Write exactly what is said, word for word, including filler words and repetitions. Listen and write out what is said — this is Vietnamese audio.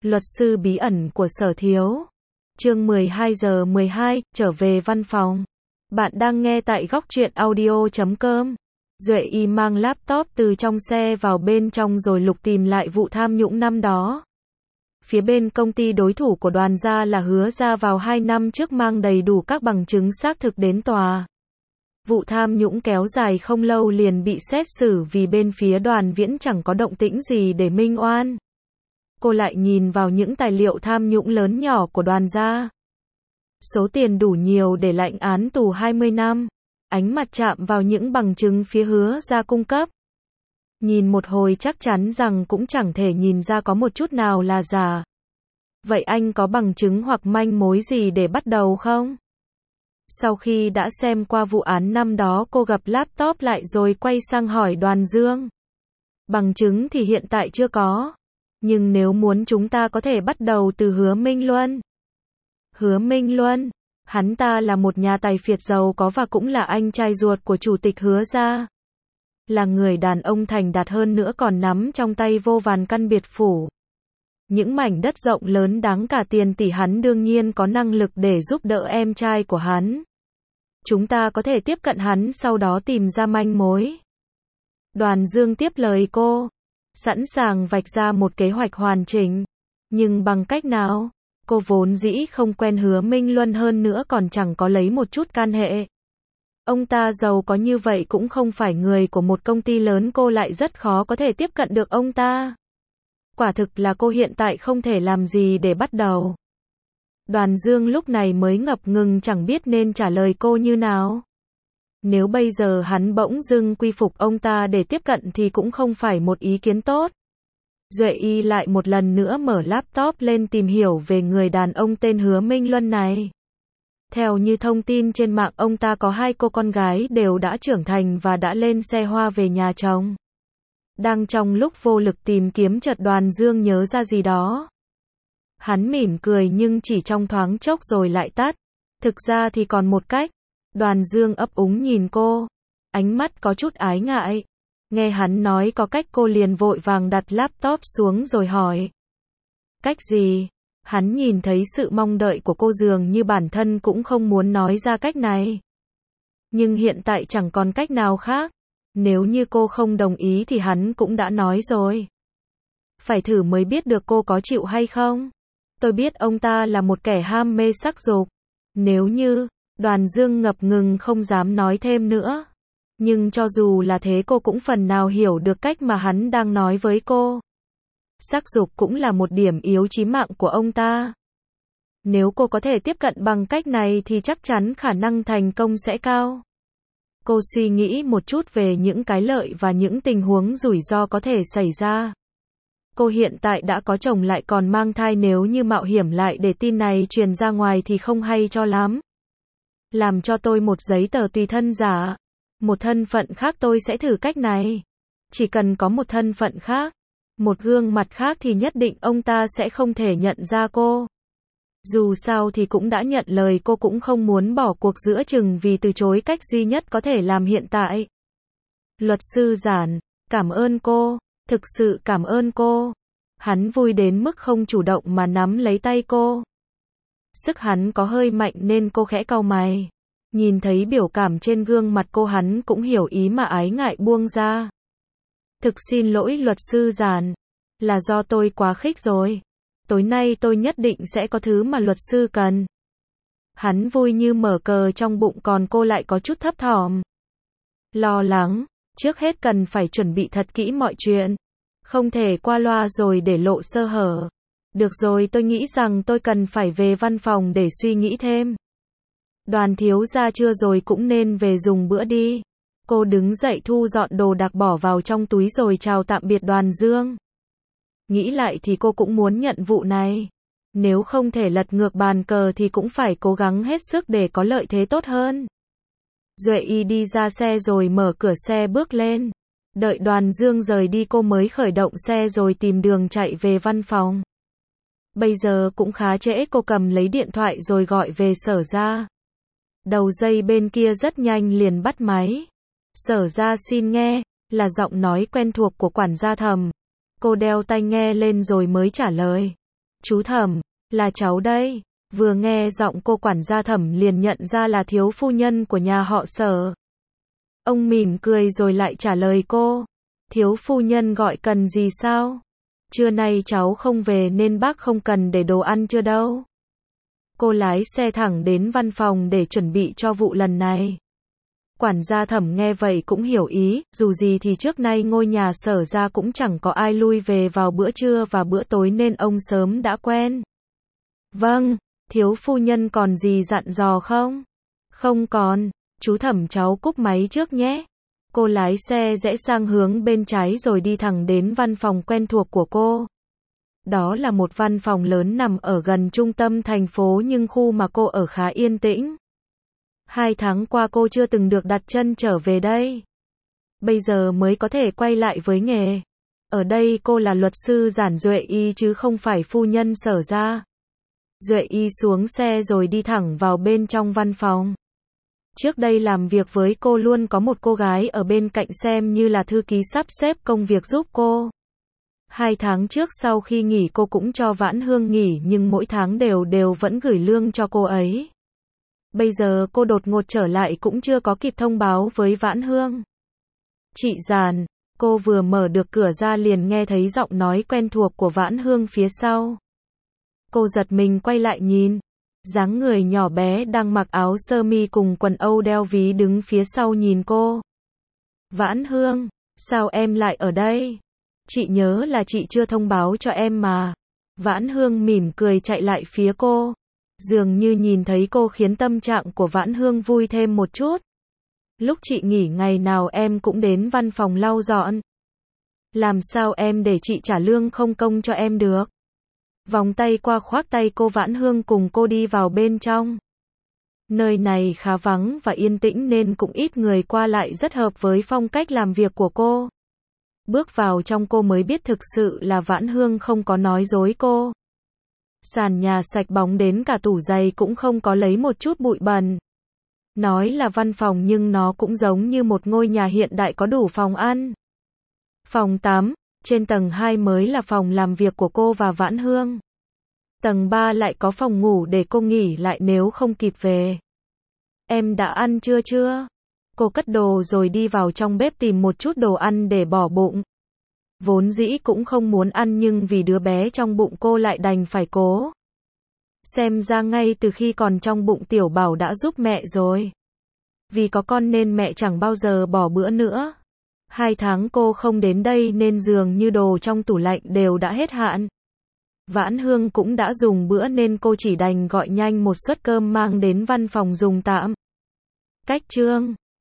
Luật sư bí ẩn của Sở Thiếu. Chương mười hai giờ mười hai, trở về văn phòng. Bạn đang nghe tại góc truyện audio chấm com. Duệ Y mang laptop từ trong xe vào bên trong rồi lục tìm lại vụ tham nhũng năm đó. Phía bên công ty đối thủ của Đoàn gia là Hứa gia vào hai năm trước mang đầy đủ các bằng chứng xác thực đến tòa. Vụ tham nhũng kéo dài không lâu liền bị xét xử vì bên phía Đoàn Viễn chẳng có động tĩnh gì để minh oan. Cô lại nhìn vào những tài liệu tham nhũng lớn nhỏ của Đoàn gia. Số tiền đủ nhiều để lãnh án tù hai mươi năm. Ánh mặt chạm vào những bằng chứng phía Hứa gia cung cấp. Nhìn một hồi chắc chắn rằng cũng chẳng thể nhìn ra có một chút nào là giả. Vậy anh có bằng chứng hoặc manh mối gì để bắt đầu không? Sau khi đã xem qua vụ án năm đó, cô gập laptop lại rồi quay sang hỏi Đoàn Dương. Bằng chứng thì hiện tại chưa có. Nhưng nếu muốn chúng ta có thể bắt đầu từ Hứa Minh Luân. Hứa Minh Luân, hắn ta là một nhà tài phiệt giàu có và cũng là anh trai ruột của chủ tịch Hứa gia. Là người đàn ông thành đạt hơn nữa còn nắm trong tay vô vàn căn biệt phủ. Những mảnh đất rộng lớn đáng cả tiền tỷ, hắn đương nhiên có năng lực để giúp đỡ em trai của hắn. Chúng ta có thể tiếp cận hắn sau đó tìm ra manh mối. Đoàn Dương tiếp lời cô. Sẵn sàng vạch ra một kế hoạch hoàn chỉnh. Nhưng bằng cách nào? Cô vốn dĩ không quen Hứa Minh Luân, hơn nữa còn chẳng có lấy một chút can hệ. Ông ta giàu có như vậy cũng không phải người của một công ty lớn, cô lại rất khó có thể tiếp cận được ông ta. Quả thực là cô hiện tại không thể làm gì để bắt đầu. Đoàn Dương lúc này mới ngập ngừng chẳng biết nên trả lời cô như nào. Nếu bây giờ hắn bỗng dưng quy phục ông ta để tiếp cận thì cũng không phải một ý kiến tốt. Duệ Y lại một lần nữa mở laptop lên tìm hiểu về người đàn ông tên Hứa Minh Luân này. Theo như thông tin trên mạng, ông ta có hai cô con gái đều đã trưởng thành và đã lên xe hoa về nhà chồng. Đang trong lúc vô lực tìm kiếm, chợt Đoàn Dương nhớ ra gì đó. Hắn mỉm cười nhưng chỉ trong thoáng chốc rồi lại tắt. Thực ra thì còn một cách. Đoàn Dương ấp úng nhìn cô. Ánh mắt có chút ái ngại. Nghe hắn nói có cách, cô liền vội vàng đặt laptop xuống rồi hỏi. Cách gì? Hắn nhìn thấy sự mong đợi của cô, dường như bản thân cũng không muốn nói ra cách này. Nhưng hiện tại chẳng còn cách nào khác. Nếu như cô không đồng ý thì hắn cũng đã nói rồi. Phải thử mới biết được cô có chịu hay không. Tôi biết ông ta là một kẻ ham mê sắc dục. Nếu như, Đoàn Dương ngập ngừng không dám nói thêm nữa. Nhưng cho dù là thế, cô cũng phần nào hiểu được cách mà hắn đang nói với cô. Sắc dục cũng là một điểm yếu chí mạng của ông ta. Nếu cô có thể tiếp cận bằng cách này thì chắc chắn khả năng thành công sẽ cao. Cô suy nghĩ một chút về những cái lợi và những tình huống rủi ro có thể xảy ra. Cô hiện tại đã có chồng lại còn mang thai, nếu như mạo hiểm lại để tin này truyền ra ngoài thì không hay cho lắm. Làm cho tôi một giấy tờ tùy thân giả. Một thân phận khác tôi sẽ thử cách này. Chỉ cần có một thân phận khác, một gương mặt khác thì nhất định ông ta sẽ không thể nhận ra cô. Dù sao thì cũng đã nhận lời, cô cũng không muốn bỏ cuộc giữa chừng vì từ chối cách duy nhất có thể làm hiện tại. Luật sư Giản, cảm ơn cô, thực sự cảm ơn cô. Hắn vui đến mức không chủ động mà nắm lấy tay cô. Sức hắn có hơi mạnh nên cô khẽ cau mày. Nhìn thấy biểu cảm trên gương mặt cô, hắn cũng hiểu ý mà ái ngại buông ra. Thực xin lỗi luật sư Giản, là do tôi quá khích rồi. Tối nay tôi nhất định sẽ có thứ mà luật sư cần. Hắn vui như mở cờ trong bụng, còn cô lại có chút thấp thỏm. Lo lắng, trước hết cần phải chuẩn bị thật kỹ mọi chuyện. Không thể qua loa rồi để lộ sơ hở. Được rồi, tôi nghĩ rằng tôi cần phải về văn phòng để suy nghĩ thêm. Đoàn thiếu gia trưa rồi cũng nên về dùng bữa đi. Cô đứng dậy thu dọn đồ đạc bỏ vào trong túi rồi chào tạm biệt Đoàn Dương. Nghĩ lại thì cô cũng muốn nhận vụ này. Nếu không thể lật ngược bàn cờ thì cũng phải cố gắng hết sức để có lợi thế tốt hơn. Duệ Y đi ra xe rồi mở cửa xe bước lên. Đợi Đoàn Dương rời đi cô mới khởi động xe rồi tìm đường chạy về văn phòng. Bây giờ cũng khá trễ, cô cầm lấy điện thoại rồi gọi về Sở gia. Đầu dây bên kia rất nhanh liền bắt máy. Sở gia xin nghe, là giọng nói quen thuộc của quản gia Thẩm. Cô đeo tai nghe lên rồi mới trả lời. Chú Thẩm, là cháu đây. Vừa nghe giọng cô quản gia Thẩm liền nhận ra là thiếu phu nhân của nhà họ Sở. Ông mỉm cười rồi lại trả lời cô. Thiếu phu nhân gọi cần gì sao? Trưa nay cháu không về nên bác không cần để đồ ăn chưa đâu. Cô lái xe thẳng đến văn phòng để chuẩn bị cho vụ lần này. Quản gia Thẩm nghe vậy cũng hiểu ý, dù gì thì trước nay ngôi nhà Sở ra cũng chẳng có ai lui về vào bữa trưa và bữa tối nên ông sớm đã quen. Vâng, thiếu phu nhân còn gì dặn dò không? Không còn, chú Thẩm cháu cúp máy trước nhé. Cô lái xe rẽ sang hướng bên trái rồi đi thẳng đến văn phòng quen thuộc của cô. Đó là một văn phòng lớn nằm ở gần trung tâm thành phố nhưng khu mà cô ở khá yên tĩnh. Hai tháng qua cô chưa từng được đặt chân trở về đây. Bây giờ mới có thể quay lại với nghề. Ở đây cô là luật sư Giản Duệ Y chứ không phải phu nhân Sở ra. Duệ Y xuống xe rồi đi thẳng vào bên trong văn phòng. Trước đây làm việc với cô luôn có một cô gái ở bên cạnh xem như là thư ký sắp xếp công việc giúp cô. Hai tháng trước sau khi nghỉ cô cũng cho Vãn Hương nghỉ nhưng mỗi tháng đều đều vẫn gửi lương cho cô ấy. Bây giờ cô đột ngột trở lại cũng chưa có kịp thông báo với Vãn Hương. Chị Giản, cô vừa mở được cửa ra liền nghe thấy giọng nói quen thuộc của Vãn Hương phía sau. Cô giật mình quay lại nhìn. Dáng người nhỏ bé đang mặc áo sơ mi cùng quần âu đeo ví đứng phía sau nhìn cô. Vãn Hương, sao em lại ở đây? Chị nhớ là chị chưa thông báo cho em mà. Vãn Hương mỉm cười chạy lại phía cô. Dường như nhìn thấy cô khiến tâm trạng của Vãn Hương vui thêm một chút. Lúc chị nghỉ ngày nào em cũng đến văn phòng lau dọn. Làm sao em để chị trả lương không công cho em được? Vòng tay qua khoác tay cô, Vãn Hương cùng cô đi vào bên trong. Nơi này khá vắng và yên tĩnh nên cũng ít người qua lại, rất hợp với phong cách làm việc của cô. Bước vào trong cô mới biết thực sự là Vãn Hương không có nói dối cô. Sàn nhà sạch bóng đến cả tủ giày cũng không có lấy một chút bụi bẩn. Nói là văn phòng nhưng nó cũng giống như một ngôi nhà hiện đại có đủ phòng ăn. Phòng tắm, trên tầng hai mới là phòng làm việc của cô và Vãn Hương. Tầng ba lại có phòng ngủ để cô nghỉ lại nếu không kịp về. Em đã ăn trưa chưa? Cô cất đồ rồi đi vào trong bếp tìm một chút đồ ăn để bỏ bụng. Vốn dĩ cũng không muốn ăn nhưng vì đứa bé trong bụng cô lại đành phải cố. Xem ra ngay từ khi còn trong bụng Tiểu Bảo đã giúp mẹ rồi. Vì có con nên mẹ chẳng bao giờ bỏ bữa nữa. Hai tháng cô không đến đây nên dường như đồ trong tủ lạnh đều đã hết hạn. Vãn Hương cũng đã dùng bữa nên cô chỉ đành gọi nhanh một suất cơm mang đến văn phòng dùng tạm. Cách chương